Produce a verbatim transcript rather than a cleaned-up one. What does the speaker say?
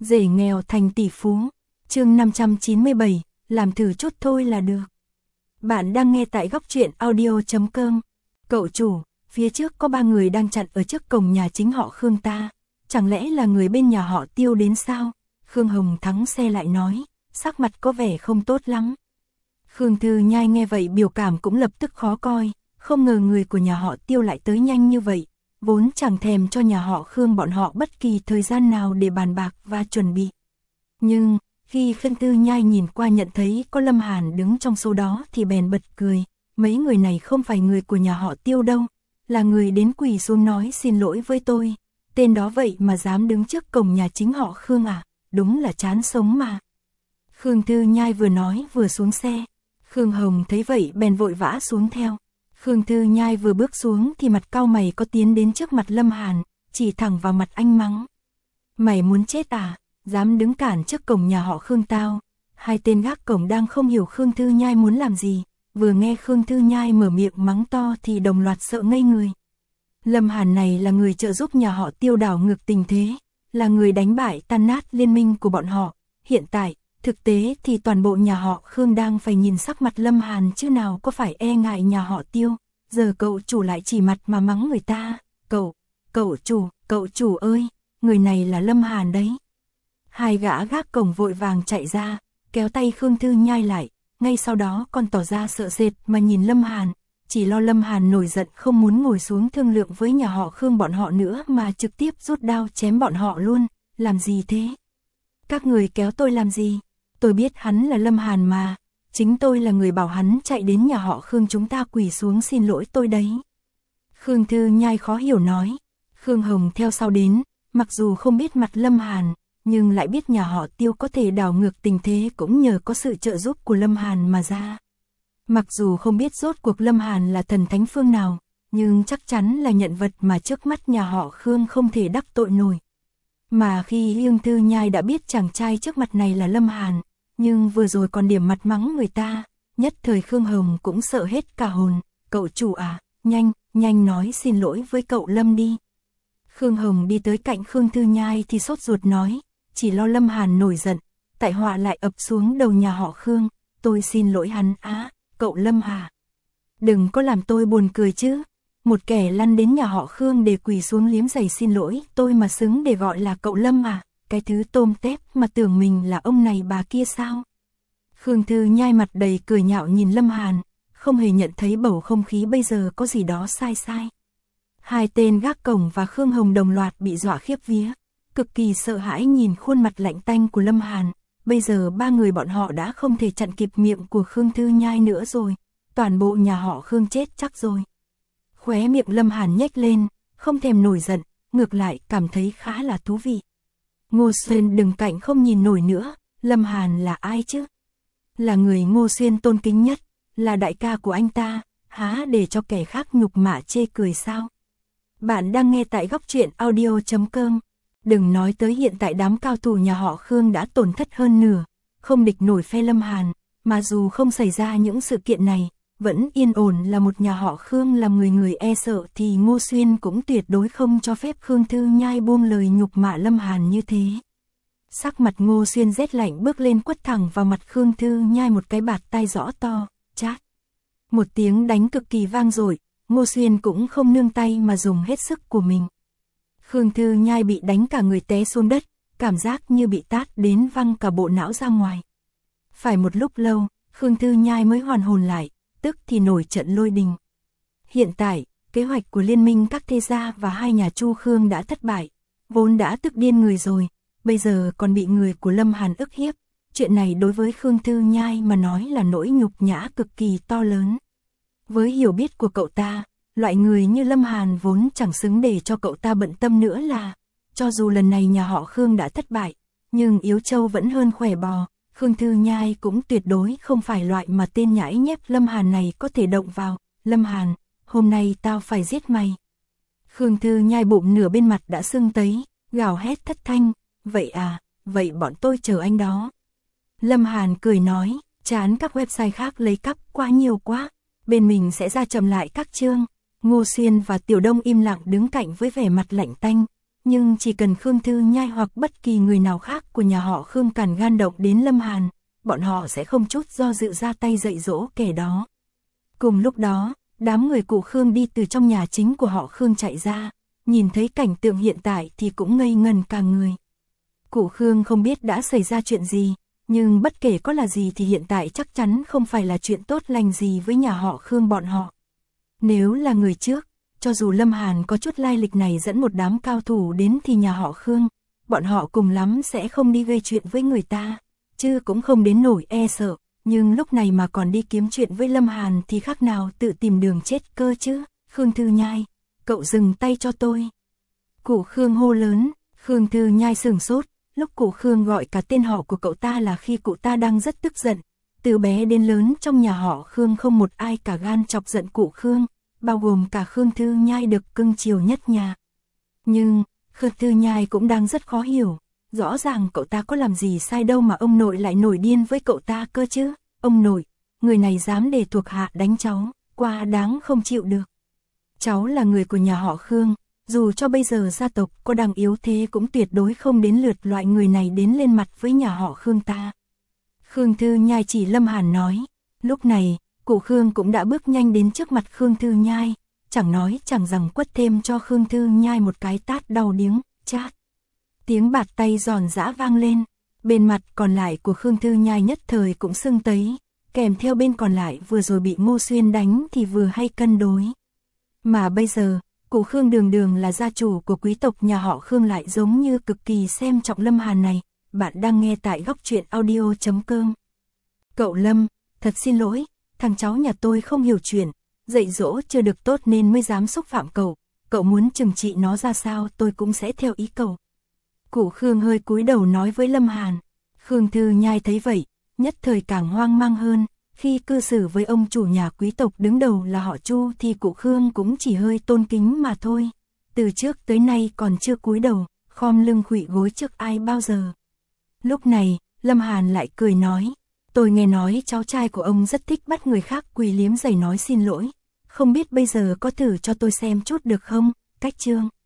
Rể nghèo thành tỷ phú. Chương năm trăm chín mươi bảy, làm thử chút thôi là được. Bạn đang nghe tại góc truyện audio chấm com. Cậu chủ, phía trước có ba người đang chặn ở trước cổng nhà chính họ Khương ta. Chẳng lẽ là người bên nhà họ Tiêu đến sao? Khương Hồng thắng xe lại nói, sắc mặt có vẻ không tốt lắm. Khương Thư Nhai nghe vậy biểu cảm cũng lập tức khó coi, không ngờ người của nhà họ Tiêu lại tới nhanh như vậy, vốn chẳng thèm cho nhà họ Khương bọn họ bất kỳ thời gian nào để bàn bạc và chuẩn bị. Nhưng, khi Khương Thư Nhai nhìn qua nhận thấy có Lâm Hàn đứng trong số đó thì bèn bật cười, mấy người này không phải người của nhà họ Tiêu đâu, là người đến quỳ xuống nói xin lỗi với tôi, tên đó vậy mà dám đứng trước cổng nhà chính họ Khương à, đúng là chán sống mà. Khương Thư Nhai vừa nói vừa xuống xe, Khương Hồng thấy vậy bèn vội vã xuống theo. Khương Thư Nhai vừa bước xuống thì mặt cau mày có tiến đến trước mặt Lâm Hàn, chỉ thẳng vào mặt anh mắng. Mày muốn chết à, dám đứng cản trước cổng nhà họ Khương tao. Hai tên gác cổng đang không hiểu Khương Thư Nhai muốn làm gì, vừa nghe Khương Thư Nhai mở miệng mắng to thì đồng loạt sợ ngây người. Lâm Hàn này là người trợ giúp nhà họ Tiêu đảo ngược tình thế, là người đánh bại tan nát liên minh của bọn họ. Hiện tại, thực tế thì toàn bộ nhà họ Khương đang phải nhìn sắc mặt Lâm Hàn chứ nào có phải e ngại nhà họ Tiêu. Giờ cậu chủ lại chỉ mặt mà mắng người ta. Cậu, cậu chủ, cậu chủ ơi, người này là Lâm Hàn đấy. Hai gã gác cổng vội vàng chạy ra, kéo tay Khương Thư Nhai lại, ngay sau đó còn tỏ ra sợ sệt mà nhìn Lâm Hàn, chỉ lo Lâm Hàn nổi giận không muốn ngồi xuống thương lượng với nhà họ Khương bọn họ nữa mà trực tiếp rút đao chém bọn họ luôn. Làm gì thế? Các người kéo tôi làm gì? Tôi biết hắn là Lâm Hàn mà, chính tôi là người bảo hắn chạy đến nhà họ Khương chúng ta quỳ xuống xin lỗi tôi đấy. Khương Thư Nhai khó hiểu nói. Khương Hồng theo sau đến, mặc dù không biết mặt Lâm Hàn, nhưng lại biết nhà họ Tiêu có thể đảo ngược tình thế cũng nhờ có sự trợ giúp của Lâm Hàn mà ra. Mặc dù không biết rốt cuộc Lâm Hàn là thần thánh phương nào, nhưng chắc chắn là nhận vật mà trước mắt nhà họ Khương không thể đắc tội nổi. Mà khi Khương Thư Nhai đã biết chàng trai trước mặt này là Lâm Hàn, nhưng vừa rồi còn điểm mặt mắng người ta, nhất thời Khương Hồng cũng sợ hết cả hồn. Cậu chủ à, nhanh, nhanh nói xin lỗi với cậu Lâm đi. Khương Hồng đi tới cạnh Khương Thư Nhai thì sốt ruột nói, chỉ lo Lâm Hàn nổi giận, tại họa lại ập xuống đầu nhà họ Khương, tôi xin lỗi hắn á, cậu Lâm à. Đừng có làm tôi buồn cười chứ, một kẻ lăn đến nhà họ Khương để quỳ xuống liếm giày xin lỗi tôi mà xứng để gọi là cậu Lâm à, cái thứ tôm tép mà tưởng mình là ông này bà kia sao. Khương Thư Nhai mặt đầy cười nhạo nhìn Lâm Hàn, không hề nhận thấy bầu không khí bây giờ có gì đó sai sai. Hai tên gác cổng và Khương Hồng đồng loạt bị dọa khiếp vía, cực kỳ sợ hãi nhìn khuôn mặt lạnh tanh của Lâm Hàn. Bây giờ ba người bọn họ đã không thể chặn kịp miệng của Khương Thư Nhai nữa rồi, toàn bộ nhà họ Khương chết chắc rồi. Khóe miệng Lâm Hàn nhếch lên, không thèm nổi giận, ngược lại cảm thấy khá là thú vị. Ngô Xuyên đứng cạnh không nhìn nổi nữa, Lâm Hàn là ai chứ? Là người Ngô Xuyên tôn kính nhất, là đại ca của anh ta, há để cho kẻ khác nhục mạ chê cười sao? Bạn đang nghe tại góc truyện audio chấm com. Đừng nói tới hiện tại đám cao thủ nhà họ Khương đã tổn thất hơn nửa, không địch nổi phe Lâm Hàn, mà dù không xảy ra những sự kiện này, vẫn yên ổn là một nhà họ Khương làm người người e sợ thì Ngô Xuyên cũng tuyệt đối không cho phép Khương Thư Nhai buông lời nhục mạ Lâm Hàn như thế. Sắc mặt Ngô Xuyên rét lạnh bước lên quất thẳng vào mặt Khương Thư Nhai một cái bạt tai rõ to, chát. Một tiếng đánh cực kỳ vang dội, Ngô Xuyên cũng không nương tay mà dùng hết sức của mình. Khương Thư Nhai bị đánh cả người té xuống đất, cảm giác như bị tát đến văng cả bộ não ra ngoài. Phải một lúc lâu, Khương Thư Nhai mới hoàn hồn lại, tức thì nổi trận lôi đình. Hiện tại, kế hoạch của liên minh các thế gia và hai nhà Chu Khương đã thất bại, vốn đã tức điên người rồi, bây giờ còn bị người của Lâm Hàn ức hiếp. Chuyện này đối với Khương Thư Nhai mà nói là nỗi nhục nhã cực kỳ to lớn. Với hiểu biết của cậu ta, loại người như Lâm Hàn vốn chẳng xứng để cho cậu ta bận tâm nữa là, cho dù lần này nhà họ Khương đã thất bại, nhưng yếu trâu vẫn hơn khỏe bò, Khương Thư Nhai cũng tuyệt đối không phải loại mà tên nhãi nhép Lâm Hàn này có thể động vào. Lâm Hàn, hôm nay tao phải giết mày. Khương Thư Nhai bụng nửa bên mặt đã sưng tấy, gào hét thất thanh, vậy à, vậy bọn tôi chờ anh đó. Lâm Hàn cười nói, chán các website khác lấy cắp quá nhiều quá, bên mình sẽ ra chậm lại các chương. Ngô Xuyên và Tiểu Đông im lặng đứng cạnh với vẻ mặt lạnh tanh, nhưng chỉ cần Khương Thư Nhai hoặc bất kỳ người nào khác của nhà họ Khương cản gan động đến Lâm Hàn, bọn họ sẽ không chút do dự ra tay dạy dỗ kẻ đó. Cùng lúc đó, đám người cụ Khương đi từ trong nhà chính của họ Khương chạy ra, nhìn thấy cảnh tượng hiện tại thì cũng ngây ngần cả người. Cụ Khương không biết đã xảy ra chuyện gì, nhưng bất kể có là gì thì hiện tại chắc chắn không phải là chuyện tốt lành gì với nhà họ Khương bọn họ. Nếu là người trước, cho dù Lâm Hàn có chút lai lịch này dẫn một đám cao thủ đến thì nhà họ Khương, bọn họ cùng lắm sẽ không đi gây chuyện với người ta, chứ cũng không đến nổi e sợ, nhưng lúc này mà còn đi kiếm chuyện với Lâm Hàn thì khác nào tự tìm đường chết cơ chứ. Khương Thư Nhai, cậu dừng tay cho tôi. Cụ Khương hô lớn. Khương Thư Nhai sửng sốt, lúc cụ Khương gọi cả tên họ của cậu ta là khi cụ ta đang rất tức giận. Từ bé đến lớn trong nhà họ Khương không một ai cả gan chọc giận cụ Khương, bao gồm cả Khương Thư Nhai được cưng chiều nhất nhà. Nhưng, Khương Thư Nhai cũng đang rất khó hiểu, rõ ràng cậu ta có làm gì sai đâu mà ông nội lại nổi điên với cậu ta cơ chứ. Ông nội, người này dám để thuộc hạ đánh cháu, quá đáng không chịu được. Cháu là người của nhà họ Khương, dù cho bây giờ gia tộc có đang yếu thế cũng tuyệt đối không đến lượt loại người này đến lên mặt với nhà họ Khương ta. Khương Thư Nhai chỉ Lâm Hàn nói. Lúc này, cụ Khương cũng đã bước nhanh đến trước mặt Khương Thư Nhai, chẳng nói chẳng rằng quất thêm cho Khương Thư Nhai một cái tát đau điếng, chát. Tiếng bạt tay giòn giã vang lên, bên mặt còn lại của Khương Thư Nhai nhất thời cũng sưng tấy, kèm theo bên còn lại vừa rồi bị Ngô Xuyên đánh thì vừa hay cân đối. Mà bây giờ, cụ Khương đường đường là gia chủ của quý tộc nhà họ Khương lại giống như cực kỳ xem trọng Lâm Hàn này. Bạn đang nghe tại góc truyện audio chấm com. Cậu Lâm, thật xin lỗi, thằng cháu nhà tôi không hiểu chuyện, dạy dỗ chưa được tốt nên mới dám xúc phạm cậu, cậu muốn trừng trị nó ra sao tôi cũng sẽ theo ý cậu. Cụ Khương hơi cúi đầu nói với Lâm Hàn. Khương Thư Nhai thấy vậy, nhất thời càng hoang mang hơn, khi cư xử với ông chủ nhà quý tộc đứng đầu là họ Chu thì cụ Khương cũng chỉ hơi tôn kính mà thôi, từ trước tới nay còn chưa cúi đầu, khom lưng khuỵu gối trước ai bao giờ. Lúc này, Lâm Hàn lại cười nói, tôi nghe nói cháu trai của ông rất thích bắt người khác quỳ liếm giày nói xin lỗi, không biết bây giờ có thử cho tôi xem chút được không, cách chương.